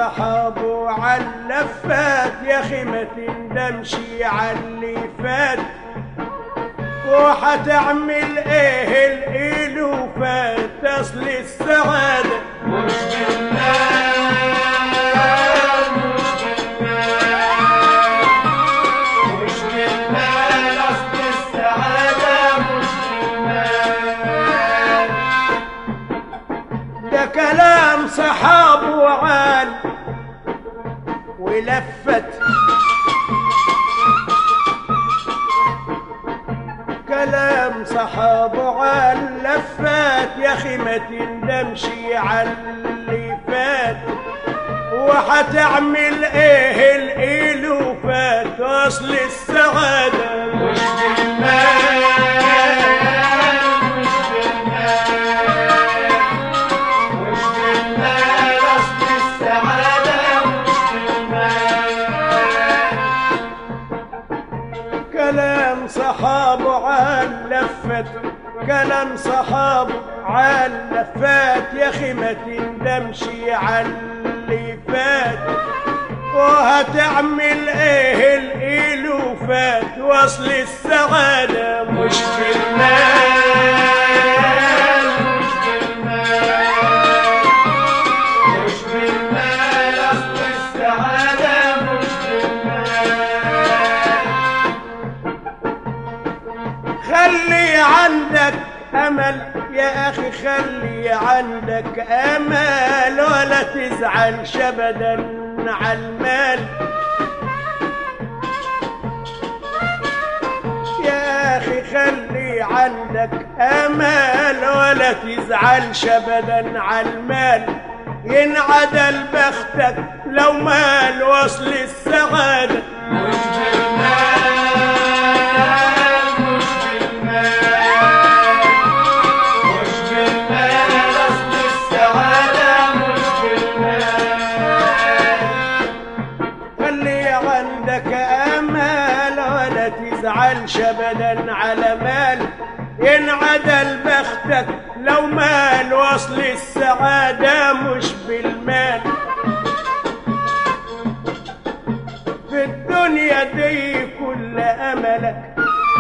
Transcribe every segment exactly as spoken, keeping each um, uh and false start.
صحابه عاللفات يا اخي ما تندمشي عاللي فات، وحتعمل ايه الالوفات، اصل السعاده مش بالمال مش بالمال مش بالمال، اصل السعاده مش بالمال. ده كلام صحابه وعال ولفت، كلام صحابه عال لفات يا اخي ما تندمشي عاللي فات، وحتعمل ايه الالوفات، اصل السعاده مش بالمال مش بالمال مش بالمال، اصل السعاده مش بالمال. كلام صحابه عال لفت، كلام صحابه عال لفات يا اخي ما تندمشي عاللي فات، وهتعمل ايه الالوفات، واصل السعاده مش بالمال مش بالمال مش بالمال، اصل السعاده مش بالمال. خلي عندك امل يا اخي، خلي عندك امل، ولا تزعلش ابدا عالمال. يا اخي خلي عندك امل، ولا تزعلش ابدا عالمال، ينعدل بختك لو مال، وصل السعاده مش بالمال مش بالمال مش بالمال، اصل السعاده مش بالمال. خلي عندك امل، ولا تزعلش ابدا على مال، ينعدل بختك لو مال، وصل السعاده مش بالمال. في الدنيا دي كل املك،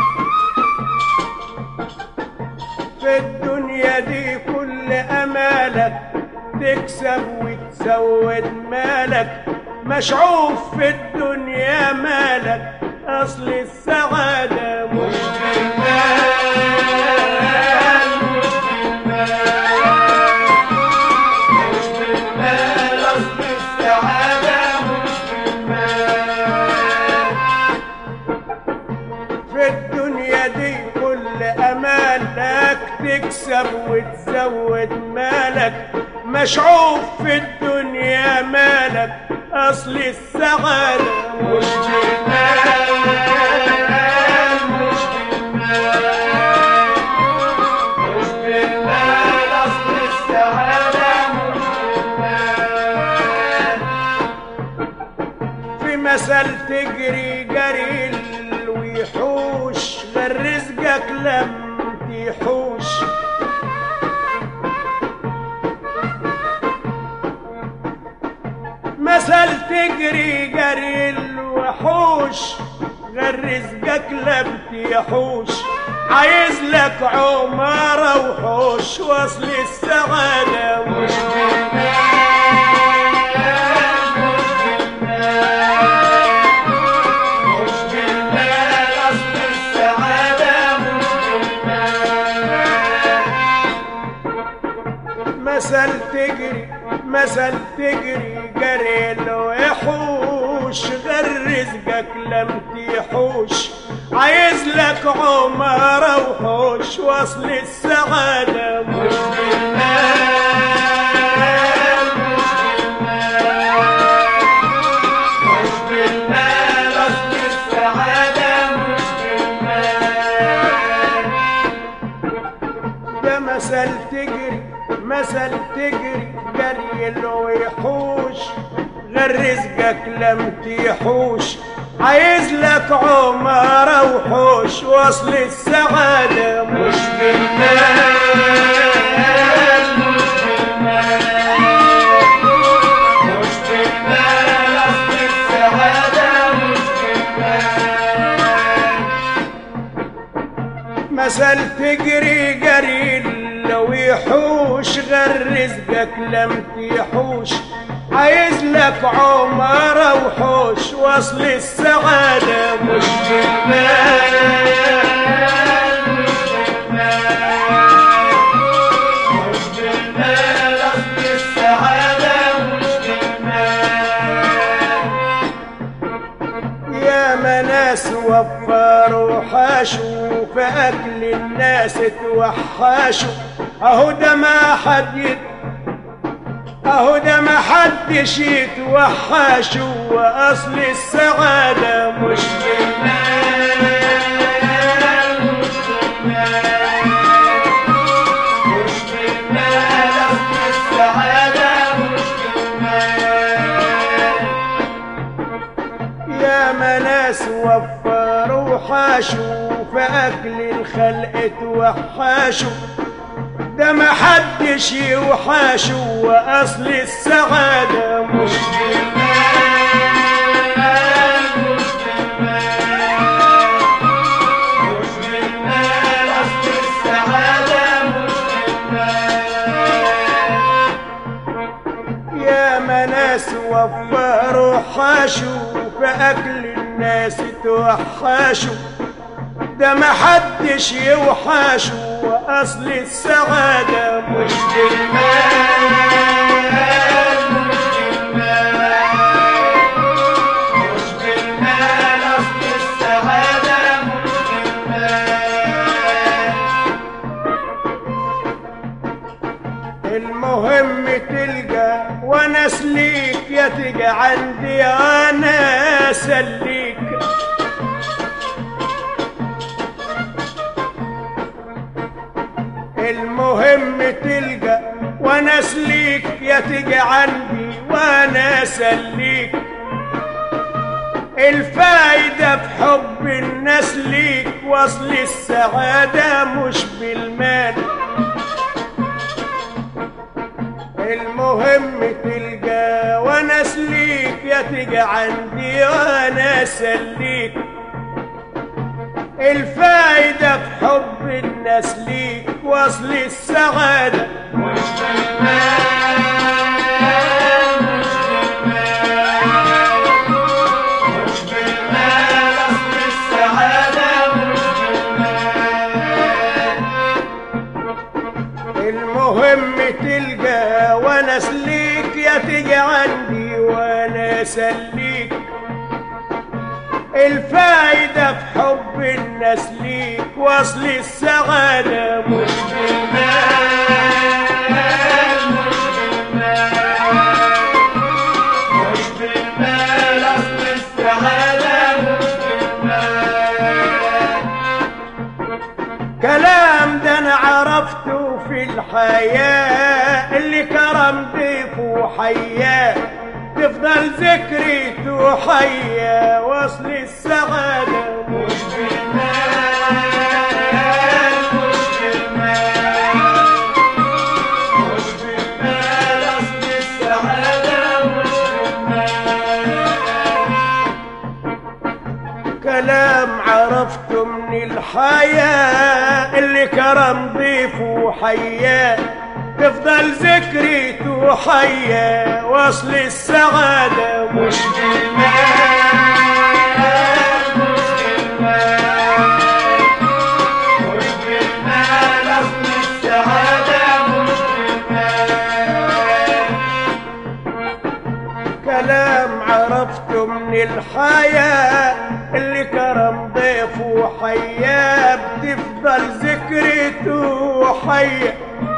في الدنيا دي كل امالك، تكسب وتزود مالك، مشعوف في الدنيا مالك، اصل السعاده مش مش بالمال مش بالمال مش بالمال، اصل السعاده مش بالمال. في الدنيا دي كل امالك، تكسب وتزود مالك، مشعوف في الدنيا مالك، اصل السعاده مش بالمال مش بالمال مش بالمال، اصل السعاده مش بالمال. في مثل تجري جري الوحوش، غير رزقك لم تحوش، مثل تجري جري الوحوش، غير رزقك لم تحوش، عايز لك عمارة وحوش، وصل السعادة مش بالمال مش بالمال مش بالمال، اصل السعاده مش بالمال. مثل تجري مثل تجري جري الوحوش، غير رزقك لم تحوش، عايز لك عمارة وحوش، وصل السعادة مش بالمال مش بالمال مش بالمال، اصل السعاده مش بالمال. ده مثل تجري مثل تجري جري الوحوش، غير رزقك لم تحوش، عايز لك عمارة وحوش، وصل السعادة مش بالمال مش بالمال مش بالمال. مثل تجري جري لو يحوش غير رزقك لم تيحوش عايز لك عمارة وحوش وصل السعادة مش بالمال مش بالمال مش بالمال أصل السعادة مش بالمال. يا ناس وفروا وحاشوا في أكل الناس توحشوا أهو ده ما حد يت أهو ده ما حدش يتوحشوا وأصل السعادة مش بالمال مش بالمال مش بالمال أصل السعادة مش بالمال. يا ناس وفروا وحاشوا في أكل الخلق توحشوا ده ما حدش يوحشوا وأصل السعادة مش بالمال مش بالمال مش بالمال أصل السعادة مش بالمال. يا ناس وفروا وحاشوا في أكل الناس توحشوا ده ما حدش يوحشوا وأصل السعادة مش بالمال مش بالمال مش بالمال أصل السعادة مش بالمال. المهم تلقى وناس ليك يا تجي عندي أنا أسليك المهم تلقى وناس ليك يا تجي عندي وانا اسليك الفايدة في حب الناس ليك وصل السعادة مش بالمال. المهم تلقى وناس ليك يا تجي عندي وانا اسليك الفايدة في حب الناس ليك وصل السعادة مش بالمال مش بالمال مش بالمال أصل السعادة مش بالمال. المهم تلقى وناس ليك يا تجي عندي وانا اسليك الفايدة في حب الناس ليك وصل السعادة مش بالمال مش بالمال مش بالمال أصل السعادة مش بالمال. كلام ده انا عرفته في الحياة اللي كرم ضيفه حياه تفضل ذكريته حية وصل السعادة مش بالمال مش بالمال مش بالمال أصل السعادة مش بالمال. كلام عرفته من الحياة اللي كرم ضيفه حياه تفضل ذكريته حية وصل السعادة مش بالمال مش بالمال مش بالمال أصل السعادة مش بالمال. كلام عرفته من الحياة اللي كرم ضيفه حياه بتفضل ذكريته حية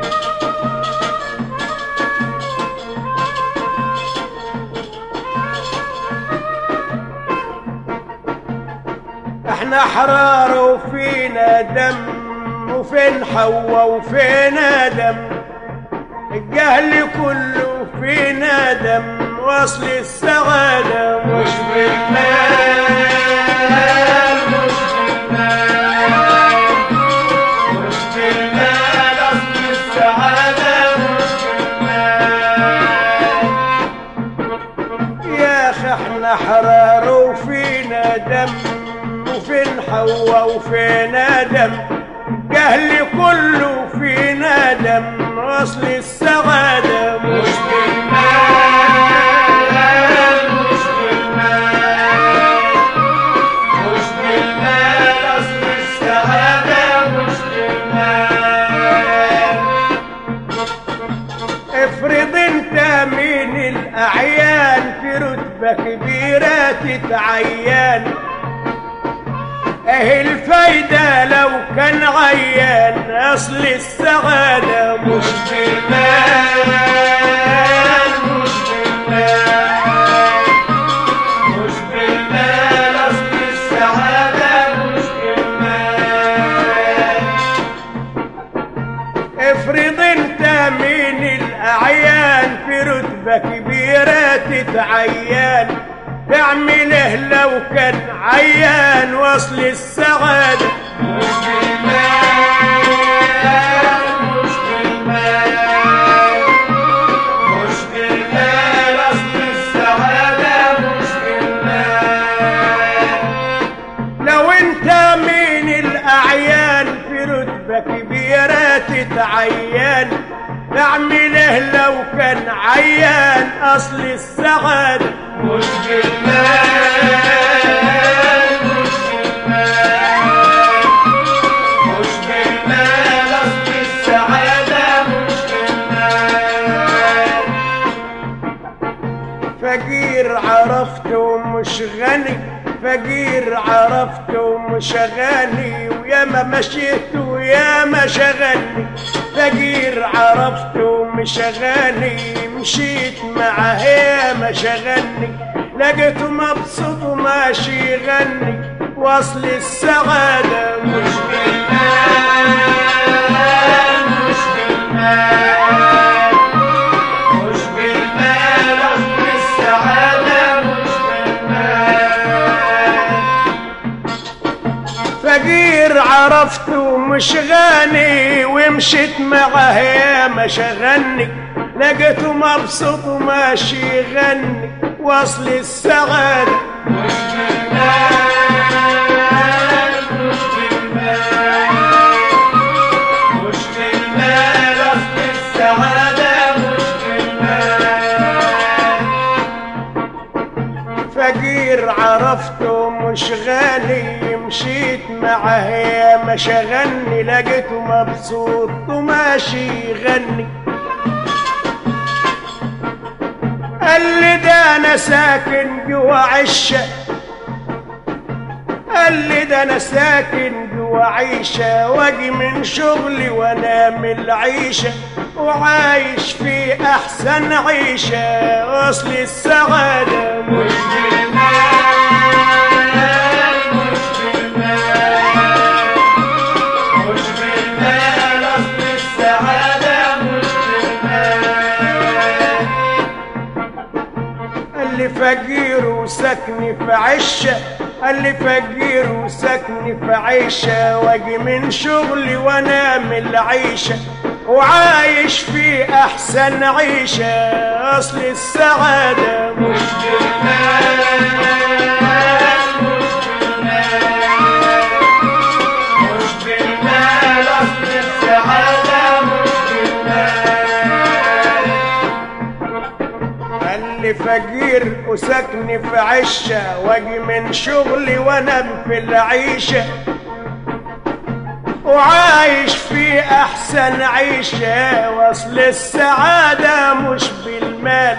احنا احرار وفينا دم وفين حوا وفينا دم الجهل كله فينا دم وصل السعادة مش بالمال مش بالمال مش بالمال أصل السعادة مش بالمال. يا اخي احنا احرار وفينا دم وفين حوا وفينا دم جهلي كله في ندم، اصل السعادة مش بالمال مش بالمال مش بالمال أصل السعادة مش بالمال. افرض انت من الاعيان في رتبة كبيرة تتعين، ايه الفايدة لو كان عيان، اصل السعادة مش بالمال مش بالمال مش بالمال أصل السعادة مش بالمال. افرض انت من الاعيان في رتبة كبيرة تتعين، تعمله لو كان عيان، وصل السعادة مش بالمال مش بالمال مش بالمال أصل السعادة مش بالمال. لو انت من الاعيان في رتبة كبيرة تتعين، تعمله لو كان عيان، اصل السعادة مش بالمال مش بالمال مش بالمال أصل السعادة مش بالمال. فقير عرفته مش غني، فقير عرفته مش غني، ويا ما مشيت ويا ما شغلني. فقير عرفته مش غني، مشيت معاه يا ما شغلني، لقيته مبسوط وماشي يغني، وصل السعادة مش بالمال مش بالمال مش بالمال أصل السعادة مش بالمال. فقير عرفته مش غني، ومشيت معاه يا ما شغلني، لقيته مبسوط وماشي يغني، وصل السعادة مش بالمال مش بالمال مش بالمال أصل السعادة مش بالمال. فقير عرفته مش غني، مشيت معاه يا ما شغلني، لقيته مبسوط وماشي يغني. قال لي ده انا ساكن جوا عشه، قال لي ده انا ساكن جوا عيشه، واجي من شغلي وانام العيشه، وعايش في احسن عيشه، اصل السعاده مش بالمال مش بالمال مش بالمال أصل السعادة مش بالمال. قال لي فقير وسكني في عشه، قال لي فقير وسكني في عيشه، واجي من شغلي وانام العيشه، وعايش في احسن عيشه، اصل السعاده مش مش بالمال مش بالمال مش بالمال أصل السعادة مش بالمال. قال لي فقير وسكني في عشه، واجي من شغلي وانام في العيشه، وعايش في احسن عيشه، وصل السعاده مش بالمال.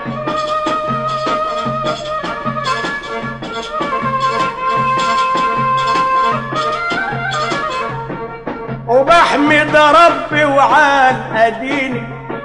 وبحمد ربي وعال اديني،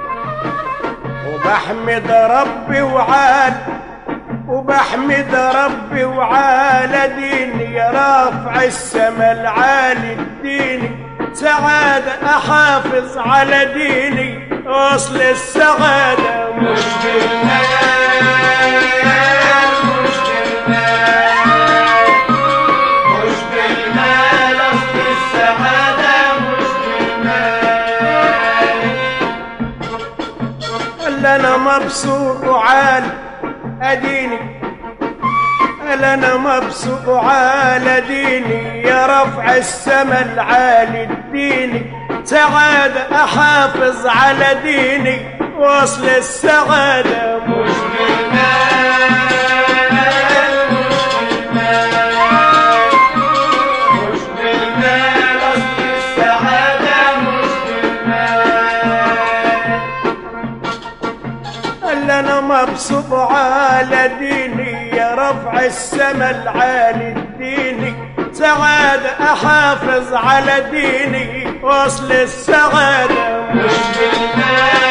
وبحمد ربي وعال وبحمد ربي وعال ديني، يا رافع السما العالي الديني، سعادة أحافظ على ديني، أصل السعادة مش بالمال مش بالمال مش بالمال أصل السعادة مش بالمال. اللي أنا مبسوط وعال أديني، قال انا مبسوط على ديني يا رفع السما العالي الديني سعادة احافظ على ديني وصل السعادة مش بالمال مش بالمال مش بالمال أصل السعادة مش بالمال. قال انا مبسوط على ديني يا رفع السما العالي الديني سعادة احافظ على ديني وصل السعادة مش بالمال